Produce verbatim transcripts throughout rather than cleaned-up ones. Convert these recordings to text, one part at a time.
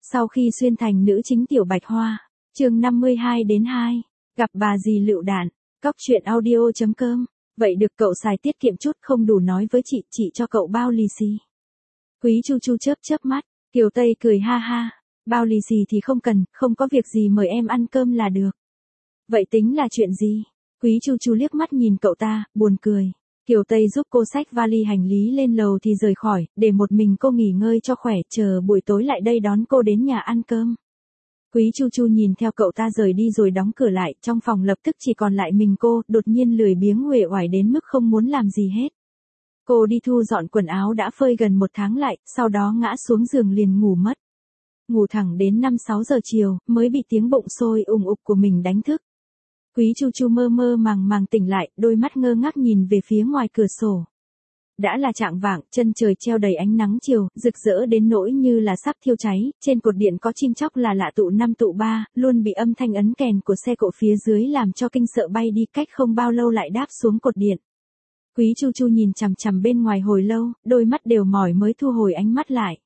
Sau khi xuyên thành nữ chính Tiểu Bạch Hoa, chương năm mươi hai đến hai, gặp bà dì lựu đạn, cóc truyện audio chấm com. Vậy được cậu xài tiết kiệm chút không đủ nói với chị, chị cho cậu bao lì xì. Quý Chu Chu chớp chớp mắt, Kiều Tây cười ha ha, bao lì xì thì không cần, không có việc gì mời em ăn cơm là được. Vậy tính là chuyện gì? Quý Chu Chu liếc mắt nhìn cậu ta, buồn cười. Kiều Tây giúp cô xách vali hành lý lên lầu thì rời khỏi, để một mình cô nghỉ ngơi cho khỏe, chờ buổi tối lại đây đón cô đến nhà ăn cơm. Quý Chu Chu nhìn theo cậu ta rời đi rồi đóng cửa lại, trong phòng lập tức chỉ còn lại mình cô, đột nhiên lười biếng uể oải đến mức không muốn làm gì hết. Cô đi thu dọn quần áo đã phơi gần một tháng lại, sau đó ngã xuống giường liền ngủ mất. Ngủ thẳng đến năm sáu giờ chiều, mới bị tiếng bụng sôi ùng ục của mình đánh thức. Quý Chu Chu mơ mơ màng màng tỉnh lại, đôi mắt ngơ ngác nhìn về phía ngoài cửa sổ. Đã là chạng vạng, chân trời treo đầy ánh nắng chiều, rực rỡ đến nỗi như là sắp thiêu cháy, trên cột điện có chim chóc là lạ tụ năm tụ ba, luôn bị âm thanh ấn kèn của xe cộ phía dưới làm cho kinh sợ bay đi, cách không bao lâu lại đáp xuống cột điện. Quý Chu Chu nhìn chằm chằm bên ngoài hồi lâu, đôi mắt đều mỏi mới thu hồi ánh mắt lại.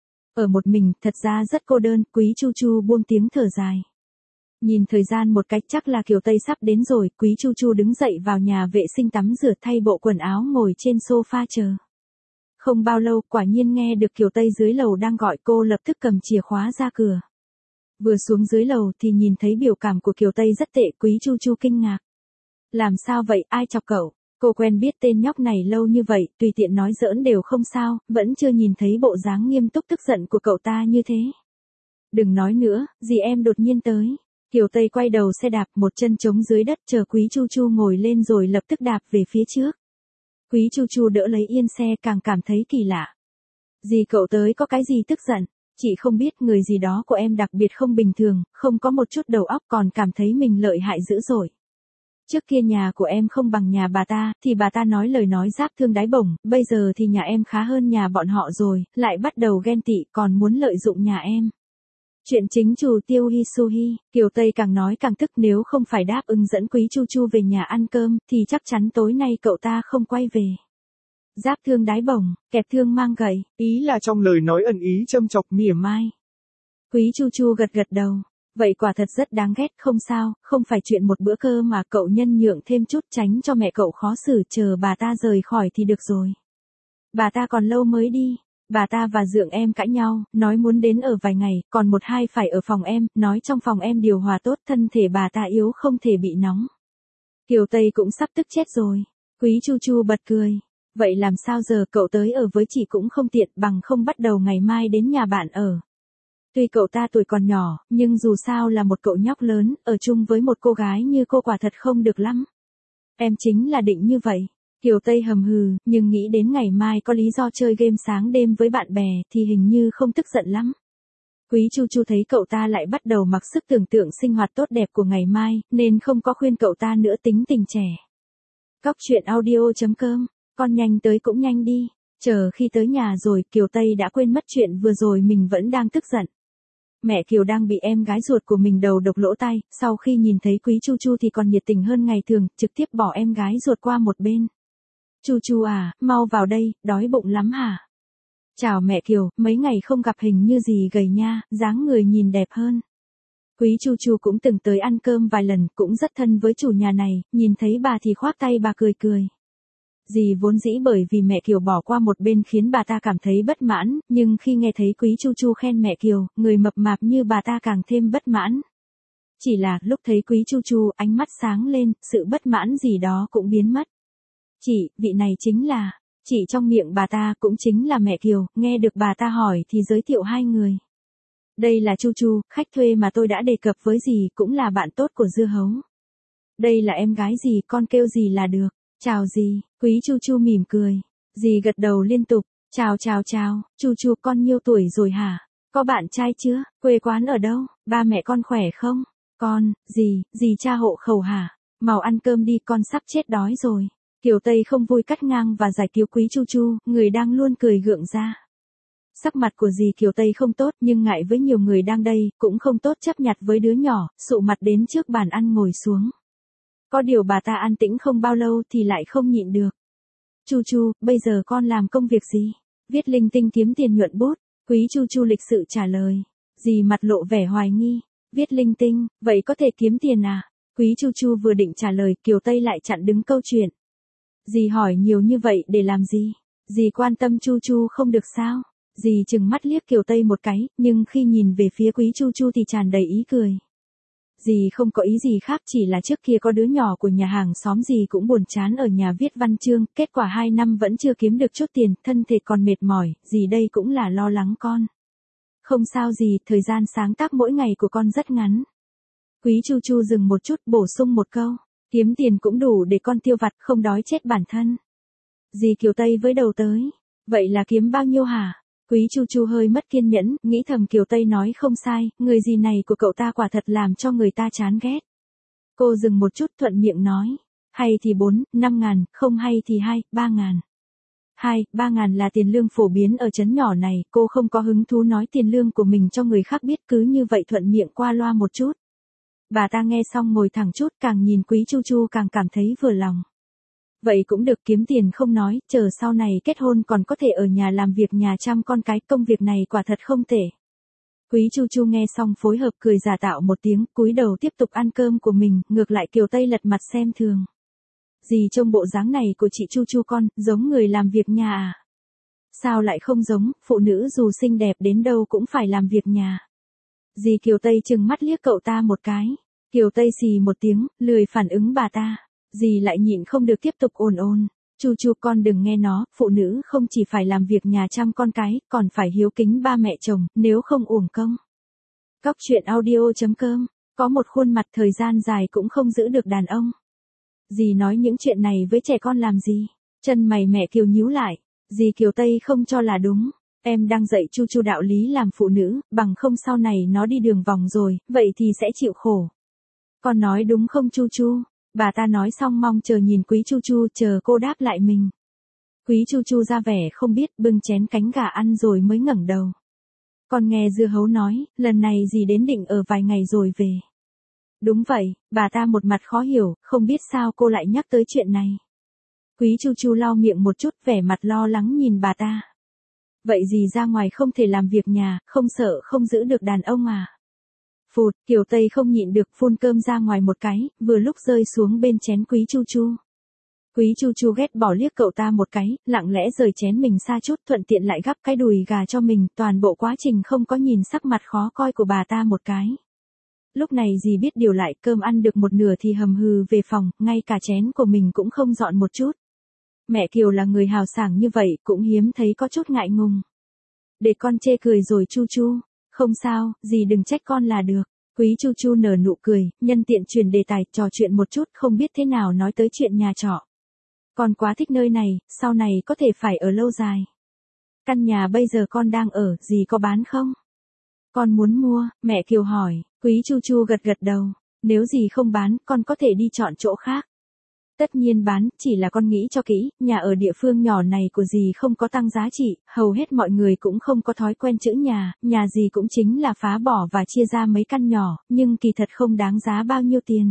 Ở một mình, thật ra rất cô đơn, Quý Chu Chu buông tiếng thở dài. Nhìn thời gian một cách chắc là Kiều Tây sắp đến rồi, Quý Chu Chu đứng dậy vào nhà vệ sinh tắm rửa thay bộ quần áo ngồi trên sofa chờ. Không bao lâu, quả nhiên nghe được Kiều Tây dưới lầu đang gọi cô, lập tức cầm chìa khóa ra cửa. Vừa xuống dưới lầu thì nhìn thấy biểu cảm của Kiều Tây rất tệ, Quý Chu Chu kinh ngạc. Làm sao vậy, ai chọc cậu? Cô quen biết tên nhóc này lâu như vậy, tùy tiện nói giỡn đều không sao, vẫn chưa nhìn thấy bộ dáng nghiêm túc tức giận của cậu ta như thế. Đừng nói nữa, dì em đột nhiên tới. Kiều Tây quay đầu xe đạp, một chân trống dưới đất chờ Quý Chu Chu ngồi lên rồi lập tức đạp về phía trước. Quý Chu Chu đỡ lấy yên xe, càng cảm thấy kỳ lạ. Dì cậu tới có cái gì tức giận? Chị không biết, người gì đó của em đặc biệt không bình thường, không có một chút đầu óc, còn cảm thấy mình lợi hại dữ dội. Trước kia nhà của em không bằng nhà bà ta, thì bà ta nói lời nói giáp thương đáy bổng, bây giờ thì nhà em khá hơn nhà bọn họ rồi, lại bắt đầu ghen tị, còn muốn lợi dụng nhà em. Chuyện chính chủ Tiêu Hisuhi, Kiều Tây càng nói càng tức, nếu không phải đáp ứng dẫn Quý Chu Chu về nhà ăn cơm, thì chắc chắn tối nay cậu ta không quay về. Giáp thương đáy bổng, kẹp thương mang gậy, ý là trong lời nói ẩn ý châm chọc mỉa mai. Quý Chu Chu gật gật đầu. Vậy quả thật rất đáng ghét, không sao, không phải chuyện một bữa cơm mà cậu nhân nhượng thêm chút tránh cho mẹ cậu khó xử, chờ bà ta rời khỏi thì được rồi. Bà ta còn lâu mới đi. Bà ta và dượng em cãi nhau, nói muốn đến ở vài ngày, còn một hai phải ở phòng em, nói trong phòng em điều hòa tốt, thân thể bà ta yếu không thể bị nóng. Kiều Tây cũng sắp tức chết rồi. Quý Chu Chu bật cười. Vậy làm sao giờ, cậu tới ở với chị cũng không tiện, bằng không bắt đầu ngày mai đến nhà bạn ở. Tuy cậu ta tuổi còn nhỏ, nhưng dù sao là một cậu nhóc lớn, ở chung với một cô gái như cô quả thật không được lắm. Em chính là định như vậy. Kiều Tây hầm hừ, nhưng nghĩ đến ngày mai có lý do chơi game sáng đêm với bạn bè, thì hình như không tức giận lắm. Quý Chu Chu thấy cậu ta lại bắt đầu mặc sức tưởng tượng sinh hoạt tốt đẹp của ngày mai, nên không có khuyên cậu ta nữa, tính tình trẻ. Cóc truyện audio chấm com, con nhanh tới cũng nhanh đi. Chờ khi tới nhà rồi, Kiều Tây đã quên mất chuyện vừa rồi mình vẫn đang tức giận. Mẹ Kiều đang bị em gái ruột của mình đầu độc lỗ tai, sau khi nhìn thấy Quý Chu Chu thì còn nhiệt tình hơn ngày thường, trực tiếp bỏ em gái ruột qua một bên. Chu Chu à, mau vào đây, đói bụng lắm hả? Chào mẹ Kiều, mấy ngày không gặp hình như gì gầy nha, dáng người nhìn đẹp hơn. Quý Chu Chu cũng từng tới ăn cơm vài lần, cũng rất thân với chủ nhà này, nhìn thấy bà thì khoác tay bà cười cười. Dì vốn dĩ bởi vì mẹ Kiều bỏ qua một bên khiến bà ta cảm thấy bất mãn, nhưng khi nghe thấy Quý Chu Chu khen mẹ Kiều, người mập mạp như bà ta càng thêm bất mãn. Chỉ là, lúc thấy Quý Chu Chu, ánh mắt sáng lên, sự bất mãn gì đó cũng biến mất. Chị, vị này chính là, chị trong miệng bà ta cũng chính là mẹ Kiều, nghe được bà ta hỏi thì giới thiệu hai người. Đây là Chu Chu, khách thuê mà tôi đã đề cập với dì, cũng là bạn tốt của Dưa Hấu. Đây là em gái dì, con kêu dì là được. Chào dì, Quý Chu Chu mỉm cười. Dì gật đầu liên tục. Chào chào chào, Chu Chu con nhiêu tuổi rồi hả? Có bạn trai chưa? Quê quán ở đâu? Ba mẹ con khỏe không? Con, dì, dì cha hộ khẩu hả? Mau ăn cơm đi, con sắp chết đói rồi. Kiều Tây không vui cắt ngang và giải cứu Quý Chu Chu, người đang luôn cười gượng ra. Sắc mặt của dì Kiều Tây không tốt, nhưng ngại với nhiều người đang đây, cũng không tốt chấp nhặt với đứa nhỏ, sụ mặt đến trước bàn ăn ngồi xuống. Có điều bà ta an tĩnh không bao lâu thì lại không nhịn được. Chu Chu, bây giờ con làm công việc gì? Viết linh tinh kiếm tiền nhuận bút. Quý Chu Chu lịch sự trả lời. Dì mặt lộ vẻ hoài nghi, viết linh tinh, vậy có thể kiếm tiền à? Quý Chu Chu vừa định trả lời, Kiều Tây lại chặn đứng câu chuyện. Dì hỏi nhiều như vậy để làm gì? Dì quan tâm Chu Chu không được sao? Dì chừng mắt liếc Kiều Tây một cái, nhưng khi nhìn về phía Quý Chu Chu thì tràn đầy ý cười. Dì không có ý gì khác, chỉ là trước kia có đứa nhỏ của nhà hàng xóm dì cũng buồn chán ở nhà viết văn chương, kết quả hai năm vẫn chưa kiếm được chút tiền, thân thể còn mệt mỏi, dì đây cũng là lo lắng con. Không sao dì, thời gian sáng tác mỗi ngày của con rất ngắn. Quý Chu Chu dừng một chút, bổ sung một câu, kiếm tiền cũng đủ để con tiêu vặt, không đói chết bản thân. Dì Kiều Tây với đầu tới, vậy là kiếm bao nhiêu hả? Quý Chu Chu hơi mất kiên nhẫn, nghĩ thầm Kiều Tây nói không sai, người dì này của cậu ta quả thật làm cho người ta chán ghét. Cô dừng một chút thuận miệng nói, hay thì bốn, năm ngàn, không hay thì hai, ba ngàn. Hai, ba ngàn là tiền lương phổ biến ở trấn nhỏ này, cô không có hứng thú nói tiền lương của mình cho người khác biết, cứ như vậy thuận miệng qua loa một chút. Bà ta nghe xong ngồi thẳng chút, càng nhìn Quý Chu Chu càng cảm thấy vừa lòng. Vậy cũng được, kiếm tiền không nói, chờ sau này kết hôn còn có thể ở nhà làm việc nhà chăm con cái, công việc này quả thật không tệ. Quý Chu Chu nghe xong phối hợp cười giả tạo một tiếng, cúi đầu tiếp tục ăn cơm của mình, ngược lại Kiều Tây lật mặt xem thường. Dì trông bộ dáng này của chị Chu Chu con, giống người làm việc nhà à? Sao lại không giống, phụ nữ dù xinh đẹp đến đâu cũng phải làm việc nhà. Dì Kiều Tây chừng mắt liếc cậu ta một cái. Kiều Tây xì một tiếng, lười phản ứng bà ta. Dì lại nhịn không được tiếp tục ồn ồn. Chu Chu con đừng nghe nó, phụ nữ không chỉ phải làm việc nhà chăm con cái, còn phải hiếu kính ba mẹ chồng, nếu không uổng công. Cóc truyện audio chấm com, có một khuôn mặt thời gian dài cũng không giữ được đàn ông. Dì nói những chuyện này với trẻ con làm gì? Chân mày mẹ Kiều nhíu lại. Dì Kiều Tây không cho là đúng. Em đang dạy Chu Chu đạo lý làm phụ nữ, bằng không sau này nó đi đường vòng rồi, vậy thì sẽ chịu khổ. Con nói đúng không Chu Chu? Bà ta nói xong mong chờ nhìn Quý Chu Chu, chờ cô đáp lại mình. Quý Chu Chu ra vẻ không biết, bưng chén cánh gà ăn rồi mới ngẩng đầu. Con nghe dưa hấu nói, lần này dì đến định ở vài ngày rồi về. Đúng vậy, bà ta một mặt khó hiểu, không biết sao cô lại nhắc tới chuyện này. Quý Chu Chu lau miệng một chút, vẻ mặt lo lắng nhìn bà ta. Vậy dì ra ngoài không thể làm việc nhà, không sợ không giữ được đàn ông à? Phụt, Kiều Tây không nhịn được phun cơm ra ngoài một cái, vừa lúc rơi xuống bên chén Quý Chu Chu. Quý Chu Chu ghét bỏ liếc cậu ta một cái, lặng lẽ rời chén mình xa chút, thuận tiện lại gắp cái đùi gà cho mình, toàn bộ quá trình không có nhìn sắc mặt khó coi của bà ta một cái. Lúc này dì biết điều lại, cơm ăn được một nửa thì hầm hừ về phòng, ngay cả chén của mình cũng không dọn một chút. Mẹ Kiều là người hào sảng như vậy, cũng hiếm thấy có chút ngại ngùng. Để con chê cười rồi Chu Chu. Không sao, dì đừng trách con là được. Quý Chu Chu nở nụ cười, nhân tiện chuyển đề tài, trò chuyện một chút, không biết thế nào nói tới chuyện nhà trọ. Con quá thích nơi này, sau này có thể phải ở lâu dài. Căn nhà bây giờ con đang ở, dì có bán không? Con muốn mua, mẹ Kiều hỏi. Quý Chu Chu gật gật đầu. Nếu dì không bán, con có thể đi chọn chỗ khác. Tất nhiên bán, chỉ là con nghĩ cho kỹ, nhà ở địa phương nhỏ này của dì không có tăng giá trị, hầu hết mọi người cũng không có thói quen chữ nhà, nhà dì cũng chính là phá bỏ và chia ra mấy căn nhỏ, nhưng kỳ thật không đáng giá bao nhiêu tiền.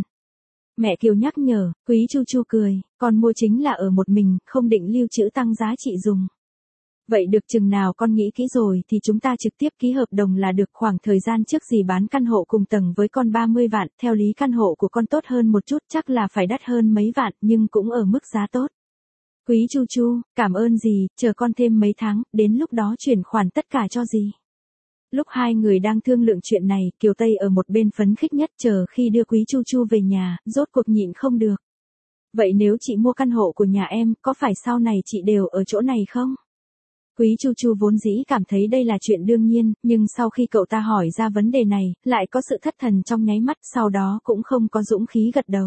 Mẹ Kiều nhắc nhở, Quý Chu Chu cười, con mua chính là ở một mình, không định lưu trữ tăng giá trị dùng. Vậy được chừng nào con nghĩ kỹ rồi thì chúng ta trực tiếp ký hợp đồng là được. Khoảng thời gian trước dì bán căn hộ cùng tầng với con ba mươi vạn, theo lý căn hộ của con tốt hơn một chút, chắc là phải đắt hơn mấy vạn, nhưng cũng ở mức giá tốt. Quý Chu Chu, cảm ơn dì, chờ con thêm mấy tháng, đến lúc đó chuyển khoản tất cả cho dì. Lúc hai người đang thương lượng chuyện này, Kiều Tây ở một bên phấn khích nhất, chờ khi đưa Quý Chu Chu về nhà, rốt cuộc nhịn không được. Vậy nếu chị mua căn hộ của nhà em, có phải sau này chị đều ở chỗ này không? Quý Chu Chu vốn dĩ cảm thấy đây là chuyện đương nhiên, nhưng sau khi cậu ta hỏi ra vấn đề này, lại có sự thất thần trong nháy mắt, sau đó cũng không có dũng khí gật đầu.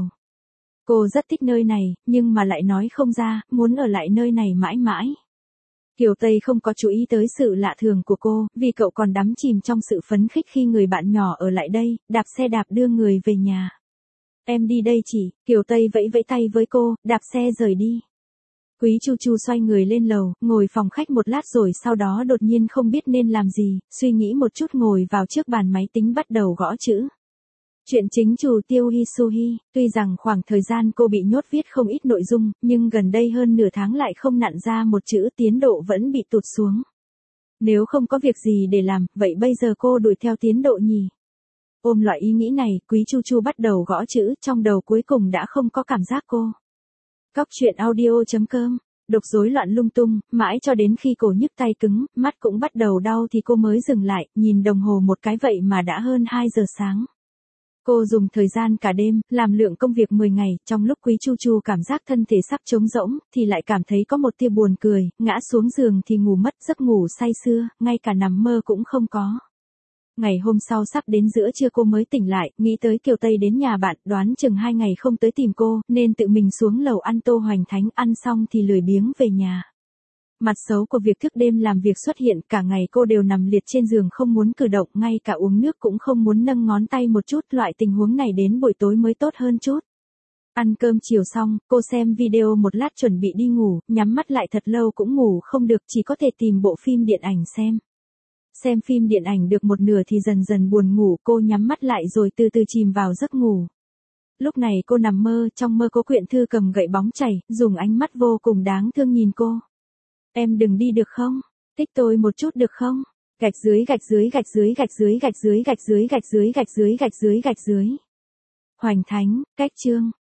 Cô rất thích nơi này, nhưng mà lại nói không ra, muốn ở lại nơi này mãi mãi. Kiều Tây không có chú ý tới sự lạ thường của cô, vì cậu còn đắm chìm trong sự phấn khích khi người bạn nhỏ ở lại đây, đạp xe đạp đưa người về nhà. Em đi đây chị, Kiều Tây vẫy vẫy tay với cô, đạp xe rời đi. Quý Chu Chu xoay người lên lầu, ngồi phòng khách một lát rồi sau đó đột nhiên không biết nên làm gì, suy nghĩ một chút ngồi vào trước bàn máy tính bắt đầu gõ chữ. Chuyện chính chủ Tiêu Hisuhi, tuy rằng khoảng thời gian cô bị nhốt viết không ít nội dung, nhưng gần đây hơn nửa tháng lại không nặn ra một chữ, tiến độ vẫn bị tụt xuống. Nếu không có việc gì để làm, vậy bây giờ cô đuổi theo tiến độ nhỉ? Ôm loại ý nghĩ này, Quý Chu Chu bắt đầu gõ chữ, trong đầu cuối cùng đã không có cảm giác cô. Cóc truyện audio chấm com, đọc rối loạn lung tung, mãi cho đến khi cổ nhức tay cứng, mắt cũng bắt đầu đau thì cô mới dừng lại, nhìn đồng hồ một cái vậy mà đã hơn hai giờ sáng. Cô dùng thời gian cả đêm, làm lượng công việc mười ngày, trong lúc Quý Chu Chu cảm giác thân thể sắp trống rỗng, thì lại cảm thấy có một tia buồn cười, ngã xuống giường thì ngủ mất giấc ngủ say sưa, ngay cả nằm mơ cũng không có. Ngày hôm sau sắp đến giữa trưa cô mới tỉnh lại, nghĩ tới Kiều Tây đến nhà bạn, đoán chừng hai ngày không tới tìm cô, nên tự mình xuống lầu ăn tô hoành thánh, ăn xong thì lười biếng về nhà. Mặt xấu của việc thức đêm làm việc xuất hiện, cả ngày cô đều nằm liệt trên giường không muốn cử động, ngay cả uống nước cũng không muốn nâng ngón tay một chút, loại tình huống này đến buổi tối mới tốt hơn chút. Ăn cơm chiều xong, cô xem video một lát chuẩn bị đi ngủ, nhắm mắt lại thật lâu cũng ngủ không được, chỉ có thể tìm bộ phim điện ảnh xem. Xem phim điện ảnh được một nửa thì dần dần buồn ngủ, cô nhắm mắt lại rồi từ từ chìm vào giấc ngủ. Lúc này cô nằm mơ, trong mơ có Quyện Thư cầm gậy bóng chảy, dùng ánh mắt vô cùng đáng thương nhìn cô. Em đừng đi được không? Thích tôi một chút được không? Gạch dưới gạch dưới gạch dưới gạch dưới gạch dưới gạch dưới gạch dưới gạch dưới gạch dưới gạch dưới. Hoành Thánh, cách chương.